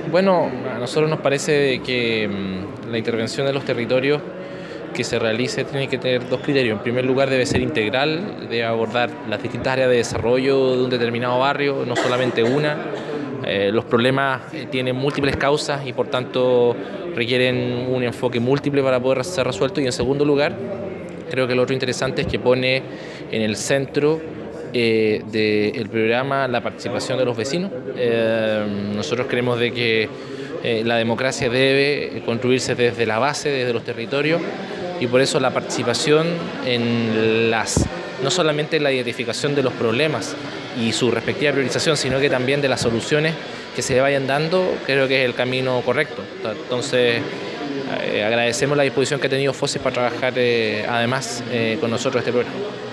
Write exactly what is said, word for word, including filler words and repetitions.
Bueno, a nosotros nos parece que mm, la intervención de los territorios que se realice tiene que tener dos criterios. En primer lugar, debe ser integral, debe abordar las distintas áreas de desarrollo de un determinado barrio, no solamente una. Eh, los problemas eh, tienen múltiples causas y por tanto requieren un enfoque múltiple para poder ser resuelto. Y en segundo lugar, creo que lo otro interesante es que pone en el centro eh, del programa la participación de los vecinos. Eh, nosotros creemos de que eh, la democracia debe construirse desde la base, desde los territorios, y por eso la participación en las, no solamente en la identificación de los problemas y su respectiva priorización, sino que también de las soluciones que se vayan dando, creo que es el camino correcto. Entonces, eh, agradecemos la disposición que ha tenido FOSIS para trabajar eh, además eh, con nosotros este programa.